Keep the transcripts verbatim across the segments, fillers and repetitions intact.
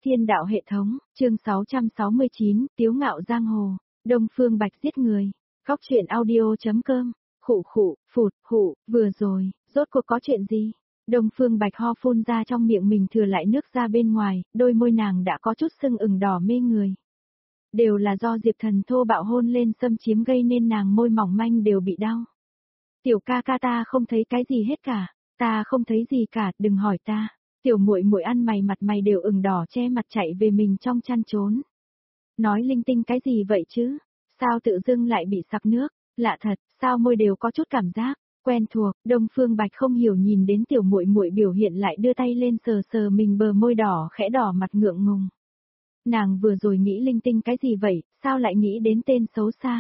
Thiên đạo hệ thống, chương sáu trăm sáu mươi chín, Tiếu ngạo giang hồ, Đông Phương Bạch giết người, Góc truyện audio.com, khụ khụ, phụt, hụ, vừa rồi, rốt cuộc có chuyện gì? Đông Phương Bạch ho phun ra trong miệng mình thừa lại nước ra bên ngoài, đôi môi nàng đã có chút sưng ửng đỏ mê người. Đều là do Diệp Thần thô bạo hôn lên xâm chiếm gây nên nàng môi mỏng manh đều bị đau. Tiểu ca ca ta không thấy cái gì hết cả, ta không thấy gì cả, đừng hỏi ta. Tiểu muội muội ăn mày mặt mày đều ửng đỏ che mặt chạy về mình trong chăn trốn. Nói linh tinh cái gì vậy chứ? Sao tự dưng lại bị sặc nước? Lạ thật, sao môi đều có chút cảm giác quen thuộc? Đông Phương Bạch không hiểu nhìn đến tiểu muội muội biểu hiện lại đưa tay lên sờ sờ mình bờ môi đỏ khẽ đỏ mặt ngượng ngùng. Nàng vừa rồi nghĩ linh tinh cái gì vậy, sao lại nghĩ đến tên xấu xa?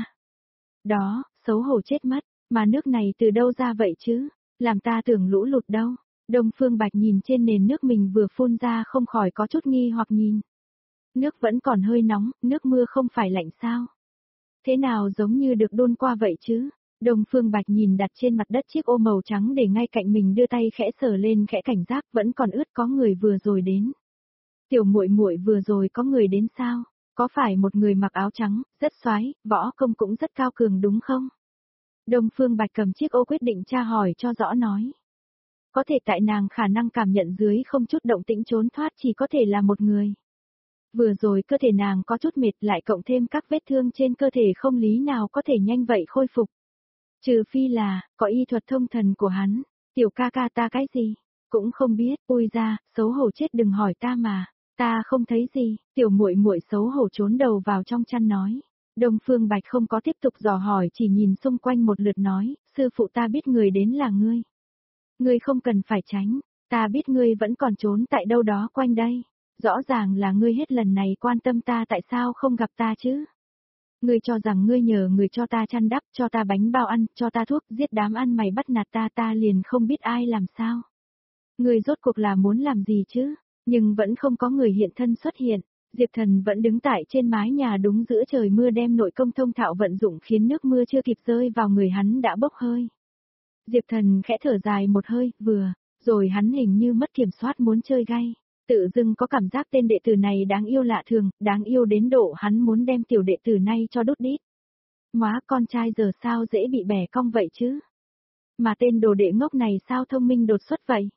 Đó, xấu hổ chết mất, mà nước này từ đâu ra vậy chứ? Làm ta tưởng lũ lụt đâu. Đông Phương Bạch nhìn trên nền nước mình vừa phun ra không khỏi có chút nghi hoặc nhìn. Nước vẫn còn hơi nóng, nước mưa không phải lạnh sao? Thế nào giống như được đun qua vậy chứ? Đông Phương Bạch nhìn đặt trên mặt đất chiếc ô màu trắng để ngay cạnh mình đưa tay khẽ sờ lên khẽ cảnh giác vẫn còn ướt có người vừa rồi đến. Tiểu muội muội vừa rồi có người đến sao? Có phải một người mặc áo trắng, rất xoái, võ công cũng rất cao cường đúng không? Đông Phương Bạch cầm chiếc ô quyết định tra hỏi cho rõ nói. Có thể tại nàng khả năng cảm nhận dưới không chút động tĩnh trốn thoát chỉ có thể là một người. Vừa rồi cơ thể nàng có chút mệt lại cộng thêm các vết thương trên cơ thể không lý nào có thể nhanh vậy khôi phục. Trừ phi là, có y thuật thông thần của hắn, tiểu ca ca ta cái gì, cũng không biết, ui ra, xấu hổ chết đừng hỏi ta mà, ta không thấy gì, tiểu muội muội xấu hổ trốn đầu vào trong chăn nói. Đông Phương Bạch không có tiếp tục dò hỏi chỉ nhìn xung quanh một lượt nói, sư phụ ta biết người đến là ngươi. Ngươi không cần phải tránh, ta biết ngươi vẫn còn trốn tại đâu đó quanh đây. Rõ ràng là ngươi hết lần này quan tâm ta tại sao không gặp ta chứ? Ngươi cho rằng ngươi nhờ người cho ta chăn đắp, cho ta bánh bao ăn, cho ta thuốc, giết đám ăn mày bắt nạt ta ta liền không biết ai làm sao. Ngươi rốt cuộc là muốn làm gì chứ? Nhưng vẫn không có người hiện thân xuất hiện. Diệp Thần vẫn đứng tại trên mái nhà đúng giữa trời mưa đem nội công thông thạo vận dụng khiến nước mưa chưa kịp rơi vào người hắn đã bốc hơi. Diệp Thần khẽ thở dài một hơi, vừa, rồi hắn hình như mất kiểm soát muốn chơi gay. Tự dưng có cảm giác tên đệ tử này đáng yêu lạ thường, đáng yêu đến độ hắn muốn đem tiểu đệ tử này cho đốt đít. Móa con trai giờ sao dễ bị bẻ cong vậy chứ? Mà tên đồ đệ ngốc này sao thông minh đột xuất vậy?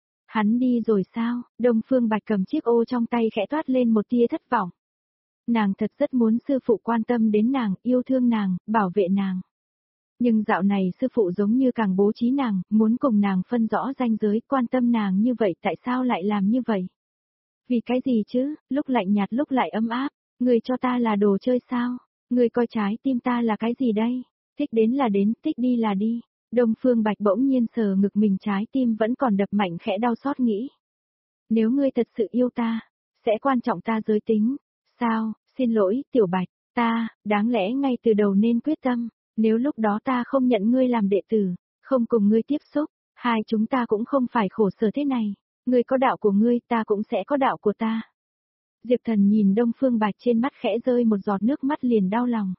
Hắn đi rồi sao? Đông Phương Bạch cầm chiếc ô trong tay khẽ toát lên một tia thất vọng. Nàng thật rất muốn sư phụ quan tâm đến nàng, yêu thương nàng, bảo vệ nàng. Nhưng dạo này sư phụ giống như càng bố trí nàng, muốn cùng nàng phân rõ ranh giới, quan tâm nàng như vậy tại sao lại làm như vậy? Vì cái gì chứ, lúc lạnh nhạt lúc lại ấm áp, người cho ta là đồ chơi sao? Người coi trái tim ta là cái gì đây? Thích đến là đến, thích đi là đi. Đông Phương Bạch bỗng nhiên sờ ngực mình trái tim vẫn còn đập mạnh khẽ đau xót nghĩ. Nếu ngươi thật sự yêu ta, sẽ quan trọng ta giới tính. Sao, xin lỗi, Tiểu Bạch, ta, đáng lẽ ngay từ đầu nên quyết tâm. Nếu lúc đó ta không nhận ngươi làm đệ tử, không cùng ngươi tiếp xúc, hai chúng ta cũng không phải khổ sở thế này. Ngươi có đạo của ngươi, ta cũng sẽ có đạo của ta. Diệp Thần nhìn Đông Phương Bạch trên mắt khẽ rơi một giọt nước mắt liền đau lòng.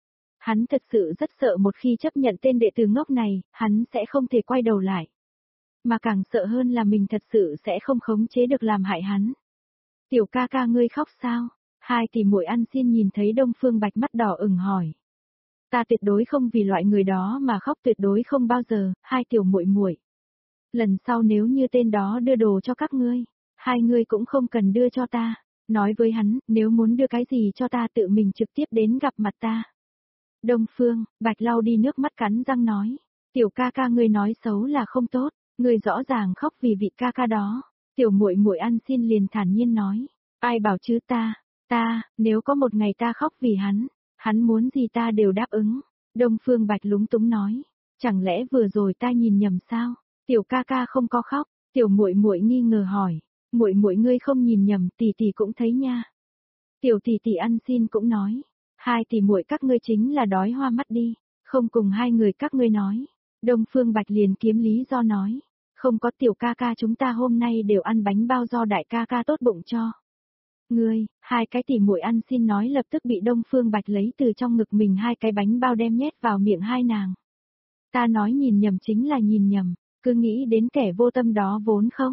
Hắn thật sự rất sợ một khi chấp nhận tên đệ tử ngốc này, hắn sẽ không thể quay đầu lại. Mà càng sợ hơn là mình thật sự sẽ không khống chế được làm hại hắn. Tiểu ca ca ngươi khóc sao? Hai tỷ muội ăn xin nhìn thấy Đông Phương Bạch mắt đỏ ửng hỏi. Ta tuyệt đối không vì loại người đó mà khóc tuyệt đối không bao giờ, hai tiểu muội muội. Lần sau nếu như tên đó đưa đồ cho các ngươi, hai ngươi cũng không cần đưa cho ta. Nói với hắn, nếu muốn đưa cái gì cho ta tự mình trực tiếp đến gặp mặt ta. Đông Phương, Bạch lau đi nước mắt cắn răng nói. Tiểu ca ca ngươi nói xấu là không tốt, ngươi rõ ràng khóc vì vị ca ca đó. Tiểu muội muội ăn xin liền thản nhiên nói. Ai bảo chứ ta, ta, nếu có một ngày ta khóc vì hắn, hắn muốn gì ta đều đáp ứng. Đông Phương Bạch lúng túng nói. Chẳng lẽ vừa rồi ta nhìn nhầm sao? Tiểu ca ca không có khóc, tiểu muội muội nghi ngờ hỏi, muội muội ngươi không nhìn nhầm, tỷ tỷ cũng thấy nha. Tiểu tỷ tỷ ăn xin cũng nói, hai tỷ muội các ngươi chính là đói hoa mắt đi, không cùng hai người các ngươi nói. Đông Phương Bạch liền kiếm lý do nói, không có tiểu ca ca chúng ta hôm nay đều ăn bánh bao do đại ca ca tốt bụng cho. Ngươi, hai cái tỷ muội ăn xin nói lập tức bị Đông Phương Bạch lấy từ trong ngực mình hai cái bánh bao đem nhét vào miệng hai nàng. Ta nói nhìn nhầm chính là nhìn nhầm. Cứ nghĩ đến kẻ vô tâm đó vốn không,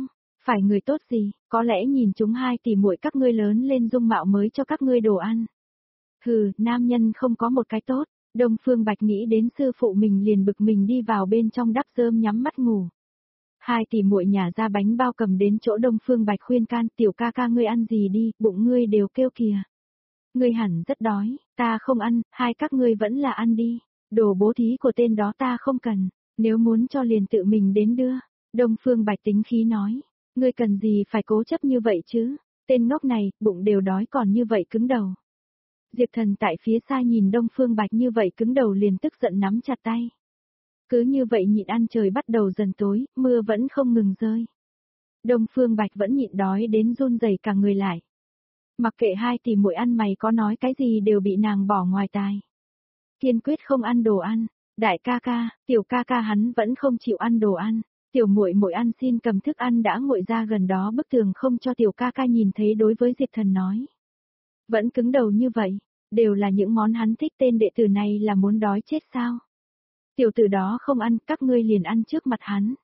Phải người tốt gì, có lẽ nhìn chúng hai tỷ muội các ngươi lớn lên dung mạo mới cho các ngươi đồ ăn. Hừ, nam nhân không có một cái tốt. Đông Phương Bạch nghĩ đến sư phụ mình liền bực mình đi vào bên trong đắp rơm nhắm mắt ngủ. Hai tỷ muội nhả ra bánh bao cầm đến chỗ Đông Phương Bạch khuyên can, tiểu ca ca ngươi ăn gì đi, bụng ngươi đều kêu kìa. Ngươi hẳn rất đói, ta không ăn, hai các ngươi vẫn là ăn đi. Đồ bố thí của tên đó ta không cần, nếu muốn cho liền tự mình đến đưa. Đông Phương Bạch tính khí nói, ngươi cần gì phải cố chấp như vậy chứ, tên ngốc này, bụng đều đói còn như vậy cứng đầu. Diệp Thần tại phía xa nhìn Đông Phương Bạch như vậy cứng đầu liền tức giận nắm chặt tay. Cứ như vậy nhịn ăn trời bắt đầu dần tối, mưa vẫn không ngừng rơi. Đông Phương Bạch vẫn nhịn đói đến run rẩy cả người lại. Mặc kệ hai tỷ muội ăn mày có nói cái gì đều bị nàng bỏ ngoài tai. Kiên quyết không ăn đồ ăn, đại ca ca, tiểu ca ca hắn vẫn không chịu ăn đồ ăn. Tiểu muội muội ăn xin cầm thức ăn đã nguội ra gần đó bức tường không cho tiểu ca ca nhìn thấy đối với Diệp Thần nói. Vẫn cứng đầu như vậy, đều là những món hắn thích tên đệ tử này là muốn đói chết sao. Tiểu tử đó không ăn, các ngươi liền ăn trước mặt hắn.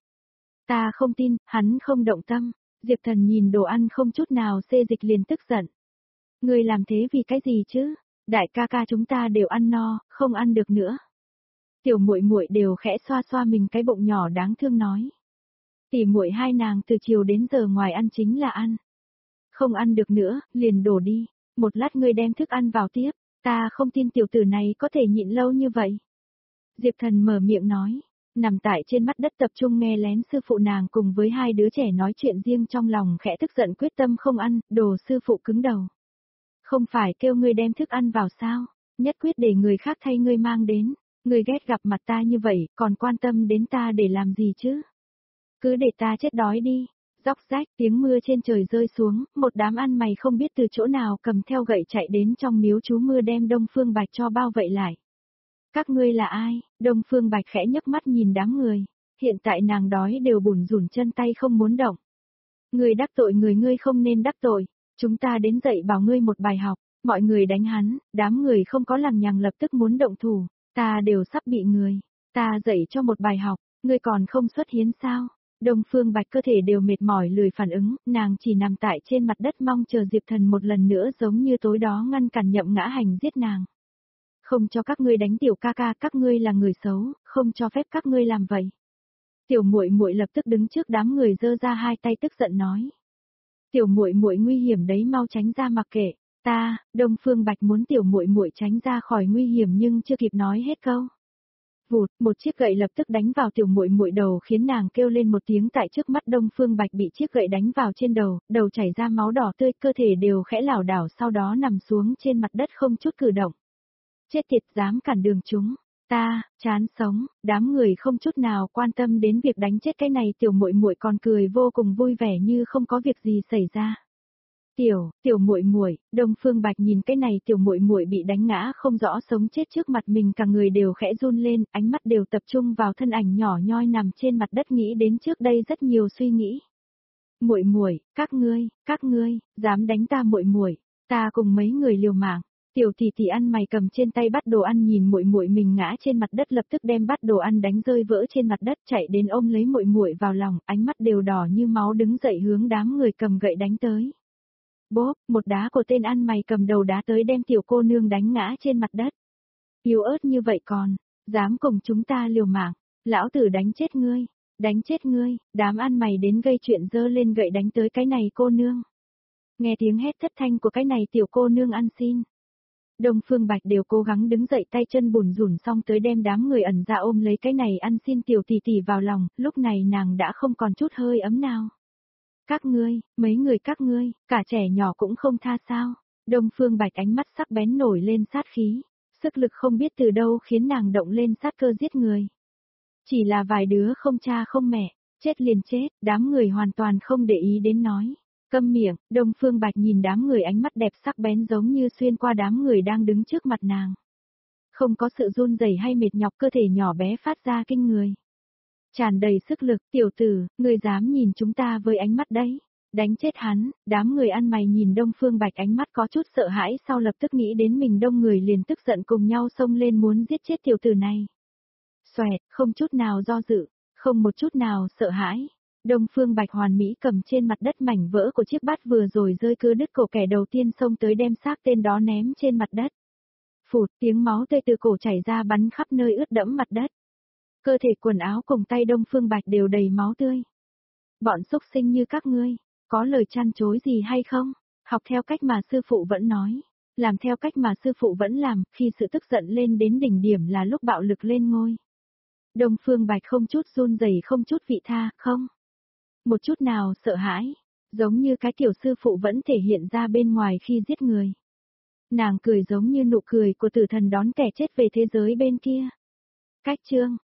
Ta không tin, hắn không động tâm. Diệp Thần nhìn đồ ăn không chút nào xê dịch liền tức giận. Ngươi làm thế vì cái gì chứ? Đại ca ca chúng ta đều ăn no, không ăn được nữa. Tiểu muội muội đều khẽ xoa xoa mình cái bụng nhỏ đáng thương nói. Tỷ muội hai nàng từ chiều đến giờ ngoài ăn chính là ăn. Không ăn được nữa, liền đổ đi. Một lát ngươi đem thức ăn vào tiếp, ta không tin tiểu tử này có thể nhịn lâu như vậy. Diệp Thần mở miệng nói, nằm tại trên mặt đất tập trung nghe lén sư phụ nàng cùng với hai đứa trẻ nói chuyện riêng trong lòng khẽ tức giận quyết tâm không ăn, đồ sư phụ cứng đầu. Không phải kêu ngươi đem thức ăn vào sao, nhất quyết để người khác thay ngươi mang đến, ngươi ghét gặp mặt ta như vậy, còn quan tâm đến ta để làm gì chứ? Cứ để ta chết đói đi. Róc rách tiếng mưa trên trời rơi xuống, một đám ăn mày không biết từ chỗ nào cầm theo gậy chạy đến trong miếu chú mưa đem Đông Phương Bạch cho bao vậy lại. Các ngươi là ai? Đông Phương Bạch khẽ nhấc mắt nhìn đám người, hiện tại nàng đói đều bủn rủn chân tay không muốn động. Ngươi đắc tội người ngươi không nên đắc tội, chúng ta đến dạy bảo ngươi một bài học, mọi người đánh hắn, đám người không có lằng nhằng lập tức muốn động thủ, ta đều sắp bị người, ta dạy cho một bài học, ngươi còn không xuất hiến sao? Đông Phương Bạch cơ thể đều mệt mỏi lười phản ứng, nàng chỉ nằm tại trên mặt đất mong chờ Diệp Thần một lần nữa giống như tối đó ngăn cản Nhậm Ngã Hành giết nàng. Không cho các ngươi đánh tiểu ca ca, các ngươi là người xấu, không cho phép các ngươi làm vậy. Tiểu muội muội lập tức đứng trước đám người giơ ra hai tay tức giận nói. Tiểu muội muội nguy hiểm đấy, mau tránh ra mặc kệ. Ta, Đông Phương Bạch muốn tiểu muội muội tránh ra khỏi nguy hiểm nhưng chưa kịp nói hết câu. Vụt, một chiếc gậy lập tức đánh vào tiểu muội muội đầu khiến nàng kêu lên một tiếng tại trước mắt Đông Phương Bạch bị chiếc gậy đánh vào trên đầu, đầu chảy ra máu đỏ tươi, cơ thể đều khẽ lảo đảo sau đó nằm xuống trên mặt đất không chút cử động. Chết tiệt, dám cản đường chúng, ta, chán sống, đám người không chút nào quan tâm đến việc đánh chết cái này tiểu muội muội còn cười vô cùng vui vẻ như không có việc gì xảy ra. Tiểu, tiểu muội muội, Đông Phương Bạch nhìn cái này tiểu muội muội bị đánh ngã không rõ sống chết trước mặt mình, cả người đều khẽ run lên, ánh mắt đều tập trung vào thân ảnh nhỏ nhoi nằm trên mặt đất, nghĩ đến trước đây rất nhiều suy nghĩ. Muội muội, các ngươi, các ngươi, dám đánh ta muội muội, ta cùng mấy người liều mạng. Tiểu tỷ tỷ ăn mày cầm trên tay bát đồ ăn nhìn muội muội mình ngã trên mặt đất lập tức đem bát đồ ăn đánh rơi vỡ trên mặt đất, chạy đến ôm lấy muội muội vào lòng, ánh mắt đều đỏ như máu đứng dậy hướng đám người cầm gậy đánh tới. Bốp, một đá của tên ăn mày cầm đầu đá tới đem tiểu cô nương đánh ngã trên mặt đất. Yếu ớt như vậy còn, dám cùng chúng ta liều mạng, lão tử đánh chết ngươi, đánh chết ngươi, đám ăn mày đến gây chuyện dơ lên gậy đánh tới cái này cô nương. Nghe tiếng hét thất thanh của cái này tiểu cô nương ăn xin. Đông Phương Bạch đều cố gắng đứng dậy, tay chân bùn rủn xong tới đem đám người ẩn ra ôm lấy cái này ăn xin tiểu tỷ tỷ vào lòng, lúc này nàng đã không còn chút hơi ấm nào. Các ngươi, mấy người các ngươi, cả trẻ nhỏ cũng không tha sao? Đông Phương Bạch ánh mắt sắc bén nổi lên sát khí, sức lực không biết từ đâu khiến nàng động lên sát cơ giết người. Chỉ là vài đứa không cha không mẹ, chết liền chết, đám người hoàn toàn không để ý đến nói. Câm miệng, Đông Phương Bạch nhìn đám người ánh mắt đẹp sắc bén giống như xuyên qua đám người đang đứng trước mặt nàng. Không có sự run rẩy hay mệt nhọc, cơ thể nhỏ bé phát ra kinh người. Tràn đầy sức lực, tiểu tử, ngươi dám nhìn chúng ta với ánh mắt đấy. Đánh chết hắn, đám người ăn mày nhìn Đông Phương Bạch ánh mắt có chút sợ hãi, sau lập tức nghĩ đến mình đông người liền tức giận cùng nhau xông lên muốn giết chết tiểu tử này. Xoẹt, không chút nào do dự, không một chút nào sợ hãi. Đông Phương Bạch hoàn mỹ cầm trên mặt đất mảnh vỡ của chiếc bát vừa rồi rơi cưa đứt cổ kẻ đầu tiên xông tới đem xác tên đó ném trên mặt đất. Phụt, tiếng máu tươi từ cổ chảy ra bắn khắp nơi ướt đẫm mặt đất. Cơ thể quần áo cùng tay Đông Phương Bạch đều đầy máu tươi. Bọn xúc sinh như các ngươi, có lời chăn chối gì hay không? Học theo cách mà sư phụ vẫn nói, làm theo cách mà sư phụ vẫn làm, khi sự tức giận lên đến đỉnh điểm là lúc bạo lực lên ngôi. Đông Phương Bạch không chút run rẩy, không chút vị tha, không một chút nào sợ hãi, giống như cái kiểu sư phụ vẫn thể hiện ra bên ngoài khi giết người. Nàng cười giống như nụ cười của tử thần đón kẻ chết về thế giới bên kia. Cách chương